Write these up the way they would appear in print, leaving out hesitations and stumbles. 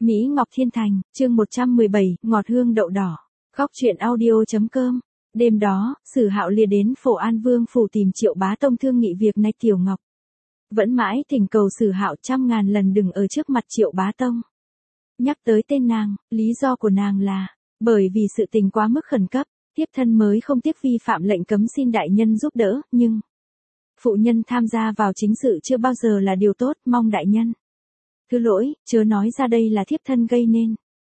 Mỹ Ngọc Thiên Thành, chương 117, ngọt hương đậu đỏ. Góc truyện audio.com. Đêm đó, Sử Hạo lìa đến Phổ An Vương phủ tìm Triệu Bá Tông thương nghị việc này. Tiểu Ngọc vẫn mãi thỉnh cầu Sử Hạo trăm ngàn lần đừng ở trước mặt Triệu Bá Tông nhắc tới tên nàng. Lý do của nàng là bởi vì sự tình quá mức khẩn cấp, thiếp thân mới không tiếc vi phạm lệnh cấm xin đại nhân giúp đỡ, nhưng phụ nhân tham gia vào chính sự chưa bao giờ là điều tốt, mong đại nhân thứ lỗi, chớ nói ra đây là thiếp thân gây nên.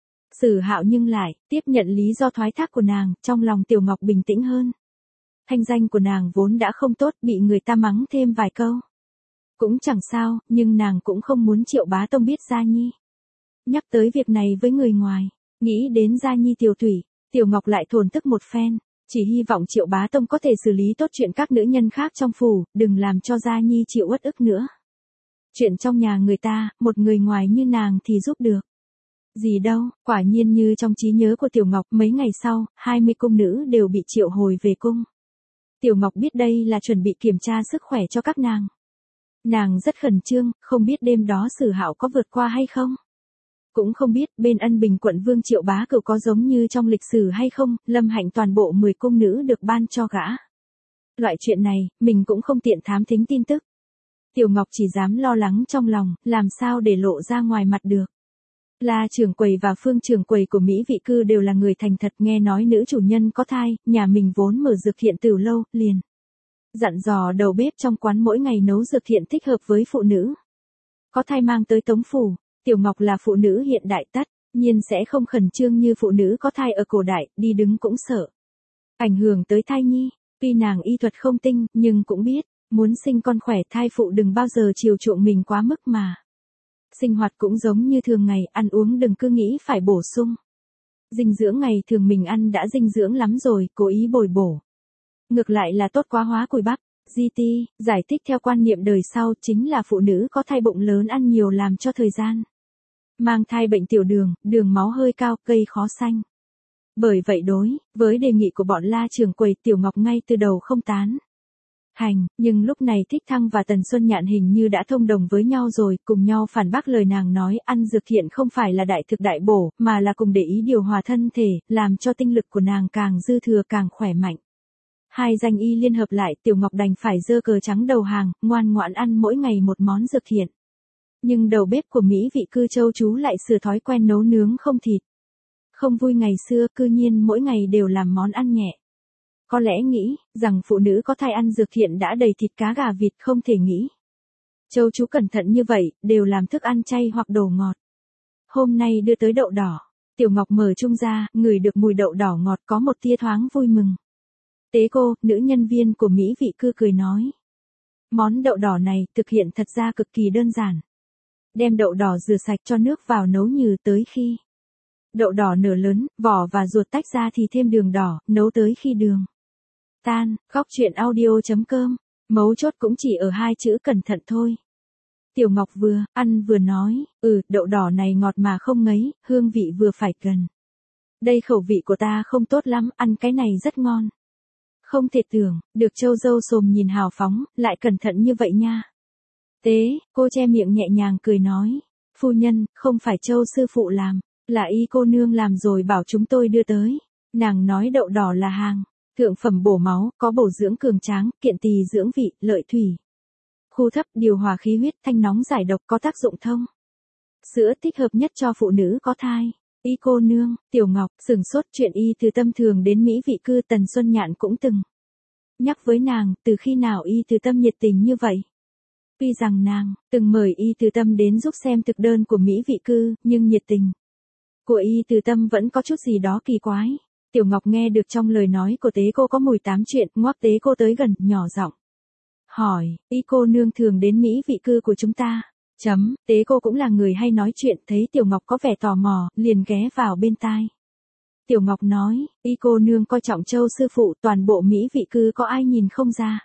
Sử Hạo nhưng lại tiếp nhận lý do thoái thác của nàng, trong lòng Tiểu Ngọc bình tĩnh hơn. Thanh danh của nàng vốn đã không tốt, bị người ta mắng thêm vài câu cũng chẳng sao, nhưng nàng cũng không muốn Triệu Bá Tông biết Gia Nhi nhắc tới việc này với người ngoài. Nghĩ đến Gia Nhi Tiểu Thủy, Tiểu Ngọc lại thổn thức một phen, chỉ hy vọng Triệu Bá Tông có thể xử lý tốt chuyện các nữ nhân khác trong phủ, đừng làm cho Gia Nhi chịu uất ức nữa. Chuyện trong nhà người ta, một người ngoài như nàng thì giúp được gì đâu. Quả nhiên như trong trí nhớ của Tiểu Ngọc, mấy ngày sau, 20 cung nữ đều bị triệu hồi về cung. Tiểu Ngọc biết đây là chuẩn bị kiểm tra sức khỏe cho các nàng. Nàng rất khẩn trương, không biết đêm đó Sử Hạo có vượt qua hay không. Cũng không biết bên Ân Bình quận Vương Triệu Bá Cửu có giống như trong lịch sử hay không, lâm hạnh toàn bộ 10 cung nữ được ban cho gã. Loại chuyện này, mình cũng không tiện thám thính tin tức. Tiểu Ngọc chỉ dám lo lắng trong lòng, làm sao để lộ ra ngoài mặt được. La trưởng quầy và Phương trưởng quầy của Mỹ Vị Cư đều là người thành thật, nghe nói nữ chủ nhân có thai, nhà mình vốn mở dược thiện từ lâu, liền dặn dò đầu bếp trong quán mỗi ngày nấu dược thiện thích hợp với phụ nữ có thai mang tới tống phủ. Tiểu Ngọc là phụ nữ hiện đại, tất nhiên sẽ không khẩn trương như phụ nữ có thai ở cổ đại, đi đứng cũng sợ ảnh hưởng tới thai nhi. Tuy nàng y thuật không tinh, nhưng cũng biết muốn sinh con khỏe, thai phụ đừng bao giờ chiều chuộng mình quá mức mà. Sinh hoạt cũng giống như thường ngày, ăn uống đừng cứ nghĩ phải bổ sung dinh dưỡng, ngày thường mình ăn đã dinh dưỡng lắm rồi, cố ý bồi bổ ngược lại là tốt quá, hóa cùi bắp. GT giải thích theo quan niệm đời sau, chính là phụ nữ có thai bụng lớn ăn nhiều làm cho thời gian mang thai bệnh tiểu đường, đường máu hơi cao, gây khó sanh. Bởi vậy đối với đề nghị của bọn La trưởng quầy, Tiểu Ngọc ngay từ đầu không tán hành, nhưng lúc này Thích Thăng và Tần Xuân Nhạn hình như đã thông đồng với nhau rồi, cùng nhau phản bác lời nàng nói, ăn dược thiện không phải là đại thực đại bổ, mà là cùng để ý điều hòa thân thể, làm cho tinh lực của nàng càng dư thừa, càng khỏe mạnh. Hai danh y liên hợp lại, Tiểu Ngọc đành phải giơ cờ trắng đầu hàng, ngoan ngoãn ăn mỗi ngày một món dược thiện. Nhưng đầu bếp của Mỹ Vị Cư Châu chú lại sửa thói quen nấu nướng không thịt. Không vui ngày xưa, cư nhiên mỗi ngày đều làm món ăn nhẹ. Có lẽ nghĩ rằng phụ nữ có thai ăn dược thiện đã đầy thịt cá gà vịt, không thể nghĩ Châu chú cẩn thận như vậy, đều làm thức ăn chay hoặc đồ ngọt. Hôm nay đưa tới đậu đỏ, Tiểu Ngọc mở chung ra, ngửi được mùi đậu đỏ ngọt, có một tia thoáng vui mừng. Tế cô, nữ nhân viên của Mỹ Vị Cư cười nói, món đậu đỏ này thực hiện thật ra cực kỳ đơn giản. Đem đậu đỏ rửa sạch, cho nước vào nấu nhừ, tới khi đậu đỏ nửa lớn, vỏ và ruột tách ra thì thêm đường đỏ, nấu tới khi đường tan. Góc truyện audio.com. Mấu chốt cũng chỉ ở hai chữ cẩn thận thôi. Tiểu Ngọc vừa ăn vừa nói, đậu đỏ này ngọt mà không ngấy, hương vị vừa phải cần. Đây khẩu vị của ta không tốt lắm, ăn cái này rất ngon. Không thể tưởng được Châu dâu xồm nhìn hào phóng, lại cẩn thận như vậy nha. Tế, cô che miệng nhẹ nhàng cười nói, phu nhân, không phải Châu sư phụ làm, là y cô nương làm rồi bảo chúng tôi đưa tới. Nàng nói đậu đỏ là hàng thượng phẩm bổ máu, có bổ dưỡng cường tráng, kiện tỳ dưỡng vị, lợi thủy khu thấp, điều hòa khí huyết, thanh nóng giải độc, có tác dụng thông sữa, thích hợp nhất cho phụ nữ có thai. Y cô nương. Tiểu Ngọc sửng sốt, chuyện y từ tâm thường đến Mỹ Vị Cư, Tần Xuân Nhạn cũng từng nhắc với nàng, từ khi nào y từ tâm nhiệt tình như vậy. Tuy rằng nàng từng mời y từ tâm đến giúp xem thực đơn của Mỹ Vị Cư, nhưng nhiệt tình của y từ tâm vẫn có chút gì đó kỳ quái. Tiểu Ngọc nghe được trong lời nói của Tế cô có mùi tám chuyện, ngoắc Tế cô tới gần, nhỏ giọng hỏi, y cô nương thường đến Mỹ Vị Cư của chúng ta. Tế cô cũng là người hay nói chuyện, thấy Tiểu Ngọc có vẻ tò mò, liền ghé vào bên tai. Tiểu Ngọc nói, y cô nương coi trọng Châu sư phụ, toàn bộ Mỹ Vị Cư có ai nhìn không ra.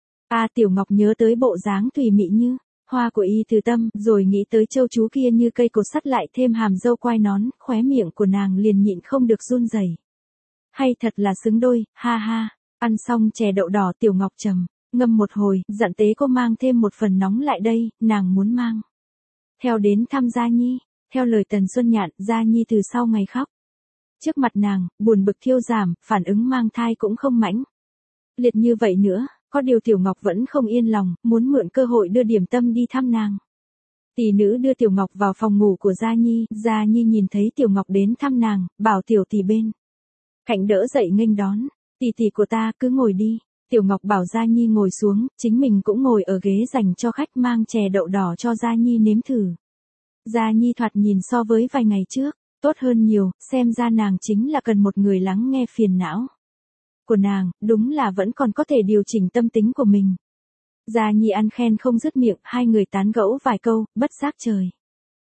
Tiểu Ngọc nhớ tới bộ dáng thùy mị như hoa của y từ tâm, rồi nghĩ tới Châu chú kia như cây cột sắt, lại thêm hàm dâu quai nón, khóe miệng của nàng liền nhịn không được run rẩy. Hay thật là xứng đôi, ha ha. Ăn xong chè đậu đỏ, Tiểu Ngọc trầm ngâm một hồi, dặn Tế cô mang thêm một phần nóng lại đây, nàng muốn mang theo đến thăm Gia Nhi. Theo lời Tần Xuân Nhạn, Gia Nhi từ sau ngày khóc. Trước mặt nàng, buồn bực thiêu giảm, phản ứng mang thai cũng không mãnh liệt như vậy nữa, có điều Tiểu Ngọc vẫn không yên lòng, muốn mượn cơ hội đưa điểm tâm đi thăm nàng. Tỷ nữ đưa Tiểu Ngọc vào phòng ngủ của Gia Nhi nhìn thấy Tiểu Ngọc đến thăm nàng, bảo tiểu tỷ bên cạnh đỡ dậy nghênh đón, tỷ tỷ của ta cứ ngồi đi. Tiểu Ngọc bảo Gia Nhi ngồi xuống, chính mình cũng ngồi ở ghế dành cho khách, mang chè đậu đỏ cho Gia Nhi nếm thử. Gia Nhi thoạt nhìn so với vài ngày trước, tốt hơn nhiều, xem ra nàng chính là cần một người lắng nghe phiền não của nàng, đúng là vẫn còn có thể điều chỉnh tâm tính của mình. Gia Nhi ăn khen không dứt miệng, hai người tán gẫu vài câu, bất giác trời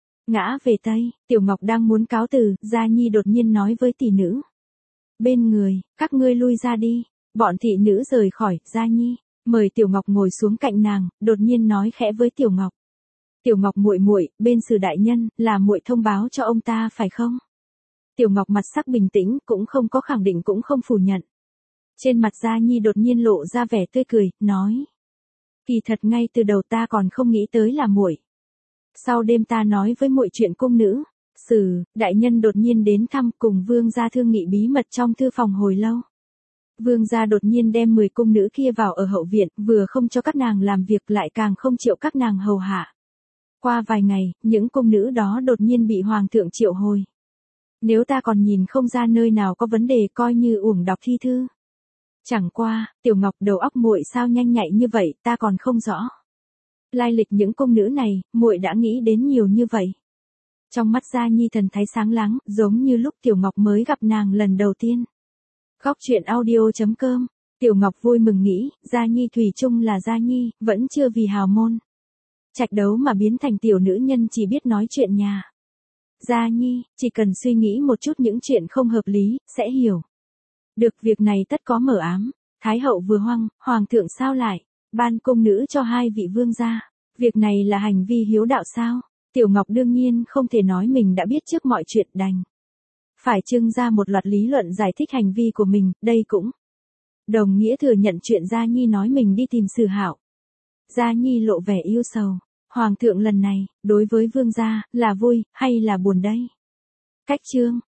ngã về Tây. Tiểu Ngọc đang muốn cáo từ, Gia Nhi đột nhiên nói với tỷ nữ bên người, các ngươi lui ra đi. Bọn thị nữ rời khỏi, Gia Nhi mời Tiểu Ngọc ngồi xuống cạnh nàng, đột nhiên nói khẽ với Tiểu Ngọc. Tiểu Ngọc muội muội, bên Sử đại nhân, là muội thông báo cho ông ta phải không? Tiểu Ngọc mặt sắc bình tĩnh, cũng không có khẳng định cũng không phủ nhận. Trên mặt Gia Nhi đột nhiên lộ ra vẻ tươi cười, nói: kỳ thật ngay từ đầu ta còn không nghĩ tới là muội. Sau đêm ta nói với muội chuyện cung nữ, Sử đại nhân đột nhiên đến thăm, cùng vương gia thương nghị bí mật trong thư phòng hồi lâu. Vương gia đột nhiên đem 10 cung nữ kia vào ở hậu viện, vừa không cho các nàng làm việc lại càng không chịu các nàng hầu hạ. Qua vài ngày, những cung nữ đó đột nhiên bị hoàng thượng triệu hồi. Nếu ta còn nhìn không ra nơi nào có vấn đề, coi như uổng đọc thi thư. Chẳng qua, Tiểu Ngọc đầu óc muội sao nhanh nhạy như vậy, ta còn không rõ lai lịch những cung nữ này, muội đã nghĩ đến nhiều như vậy. Trong mắt Gia Nhi thần thái sáng láng, giống như lúc Tiểu Ngọc mới gặp nàng lần đầu tiên. Góc truyện audio.com. Tiểu Ngọc vui mừng nghĩ, Gia Nhi thủy chung là Gia Nhi, vẫn chưa vì hào môn trạch đấu mà biến thành tiểu nữ nhân chỉ biết nói chuyện nhà. Gia Nhi, chỉ cần suy nghĩ một chút những chuyện không hợp lý, sẽ hiểu được việc này tất có mờ ám. Thái hậu vừa hoang, hoàng thượng sao lại ban cung nữ cho hai vị vương gia? Việc này là hành vi hiếu đạo sao? Tiểu Ngọc đương nhiên không thể nói mình đã biết trước mọi chuyện, đành phải trưng ra một loạt lý luận giải thích hành vi của mình, đây cũng đồng nghĩa thừa nhận chuyện Gia Nhi nói mình đi tìm Sử Hạo. Gia Nhi lộ vẻ yêu sầu, hoàng thượng lần này, đối với vương gia, là vui, hay là buồn đây? Cách chương